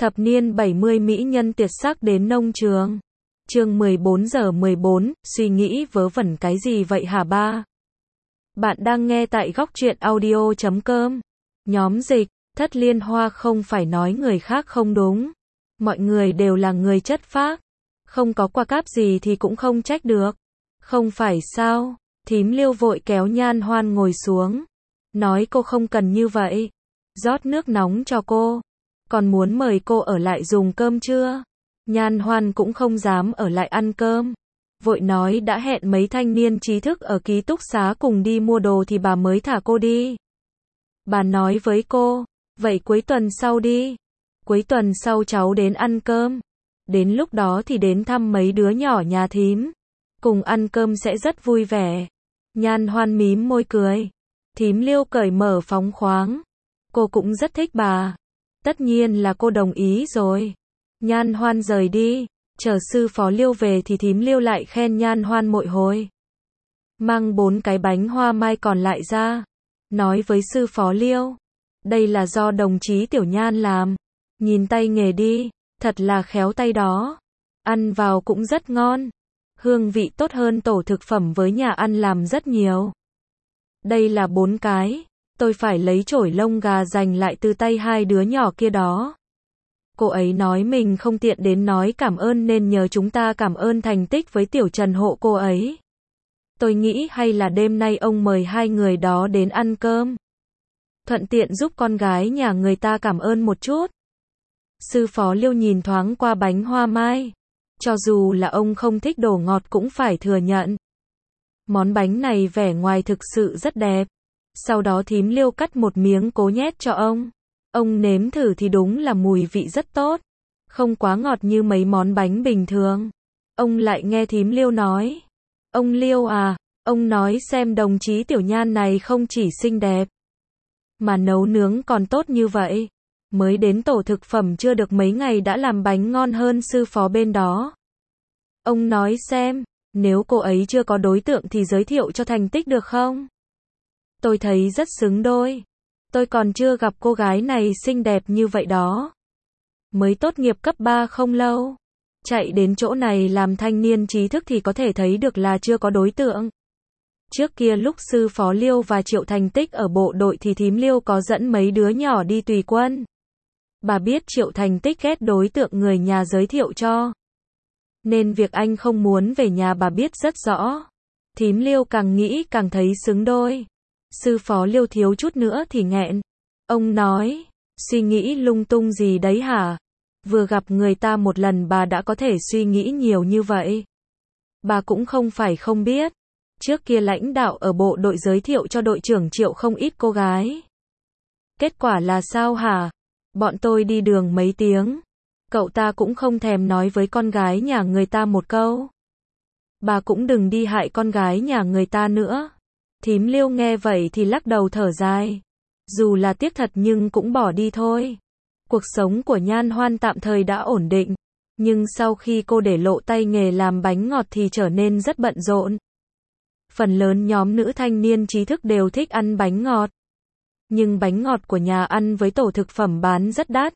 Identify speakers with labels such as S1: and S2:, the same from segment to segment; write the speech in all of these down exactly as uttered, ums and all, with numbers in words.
S1: Thập niên bảy mươi mỹ nhân tuyệt sắc đến nông trường. Chương mười bốn giờ mười bốn, suy nghĩ vớ vẩn cái gì vậy hả ba? Bạn đang nghe tại góc truyện audio chấm com. Nhóm dịch, Thất Liên Hoa không phải nói người khác không đúng. Mọi người đều là người chất phác. Không có qua cáp gì thì cũng không trách được. Không phải sao? Thím Liêu vội kéo Nhan Hoan ngồi xuống. Nói cô không cần như vậy. Rót nước nóng cho cô. Còn muốn mời cô ở lại dùng cơm chưa? Nhan Hoan cũng không dám ở lại ăn cơm. Vội nói đã hẹn mấy thanh niên trí thức ở ký túc xá cùng đi mua đồ thì bà mới thả cô đi. Bà nói với cô, vậy cuối tuần sau đi. Cuối tuần sau cháu đến ăn cơm. Đến lúc đó thì đến thăm mấy đứa nhỏ nhà thím. Cùng ăn cơm sẽ rất vui vẻ. Nhan Hoan mím môi cười. Thím Liêu cởi mở phóng khoáng. Cô cũng rất thích bà. Tất nhiên là cô đồng ý rồi. Nhan Hoan rời đi. Chờ sư phó Liêu về thì thím Liêu lại khen Nhan Hoan mỗi hồi. Mang bốn cái bánh hoa mai còn lại ra. Nói với sư phó Liêu. Đây là do đồng chí Tiểu Nhan làm. Nhìn tay nghề đi. Thật là khéo tay đó. Ăn vào cũng rất ngon. Hương vị tốt hơn tổ thực phẩm với nhà ăn làm rất nhiều. Đây là bốn cái. Tôi phải lấy chổi lông gà giành lại từ tay hai đứa nhỏ kia đó. Cô ấy nói mình không tiện đến nói cảm ơn nên nhờ chúng ta cảm ơn thành tích với Tiểu Trần hộ cô ấy. Tôi nghĩ hay là đêm nay ông mời hai người đó đến ăn cơm. Thuận tiện giúp con gái nhà người ta cảm ơn một chút. Sư phó Liêu nhìn thoáng qua bánh hoa mai. Cho dù là ông không thích đồ ngọt cũng phải thừa nhận. Món bánh này vẻ ngoài thực sự rất đẹp. Sau đó thím Liêu cắt một miếng cố nhét cho ông. Ông nếm thử thì đúng là mùi vị rất tốt. Không quá ngọt như mấy món bánh bình thường. Ông lại nghe thím Liêu nói. Ông Liêu à, ông nói xem đồng chí Tiểu Nhan này không chỉ xinh đẹp. Mà nấu nướng còn tốt như vậy. Mới đến tổ thực phẩm chưa được mấy ngày đã làm bánh ngon hơn sư phó bên đó. Ông nói xem, nếu cô ấy chưa có đối tượng thì giới thiệu cho thành tích được không? Tôi thấy rất xứng đôi. Tôi còn chưa gặp cô gái này xinh đẹp như vậy đó. Mới tốt nghiệp cấp ba không lâu. Chạy đến chỗ này làm thanh niên trí thức thì có thể thấy được là chưa có đối tượng. Trước kia lúc sư phó Liêu và Triệu Thành Tích ở bộ đội thì thím Liêu có dẫn mấy đứa nhỏ đi tùy quân. Bà biết Triệu Thành Tích ghét đối tượng người nhà giới thiệu cho. Nên việc anh không muốn về nhà bà biết rất rõ. Thím Liêu càng nghĩ càng thấy xứng đôi. Sư phó Liêu thiếu chút nữa thì nghẹn. Ông nói, suy nghĩ lung tung gì đấy hả? Vừa gặp người ta một lần bà đã có thể suy nghĩ nhiều như vậy. Bà cũng không phải không biết. Trước kia lãnh đạo ở bộ đội giới thiệu cho đội trưởng Triệu không ít cô gái. Kết quả là sao hả? Bọn tôi đi đường mấy tiếng. Cậu ta cũng không thèm nói với con gái nhà người ta một câu. Bà cũng đừng đi hại con gái nhà người ta nữa. Thím Liêu nghe vậy thì lắc đầu thở dài. Dù là tiếc thật nhưng cũng bỏ đi thôi. Cuộc sống của Nhan Hoan tạm thời đã ổn định. Nhưng sau khi cô để lộ tay nghề làm bánh ngọt thì trở nên rất bận rộn. Phần lớn nhóm nữ thanh niên trí thức đều thích ăn bánh ngọt. Nhưng bánh ngọt của nhà ăn với tổ thực phẩm bán rất đắt.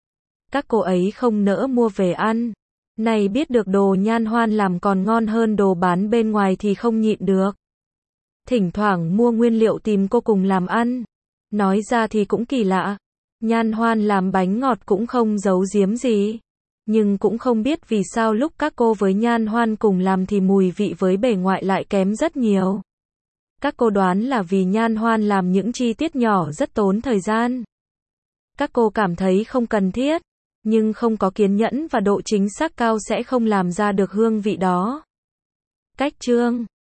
S1: Các cô ấy không nỡ mua về ăn. Này biết được đồ Nhan Hoan làm còn ngon hơn đồ bán bên ngoài thì không nhịn được. Thỉnh thoảng mua nguyên liệu tìm cô cùng làm ăn. Nói ra thì cũng kỳ lạ. Nhan Hoan làm bánh ngọt cũng không giấu giếm gì. Nhưng cũng không biết vì sao lúc các cô với Nhan Hoan cùng làm thì mùi vị với bề ngoại lại kém rất nhiều. Các cô đoán là vì Nhan Hoan làm những chi tiết nhỏ rất tốn thời gian. Các cô cảm thấy không cần thiết. Nhưng không có kiên nhẫn và độ chính xác cao sẽ không làm ra được hương vị đó. Cách chương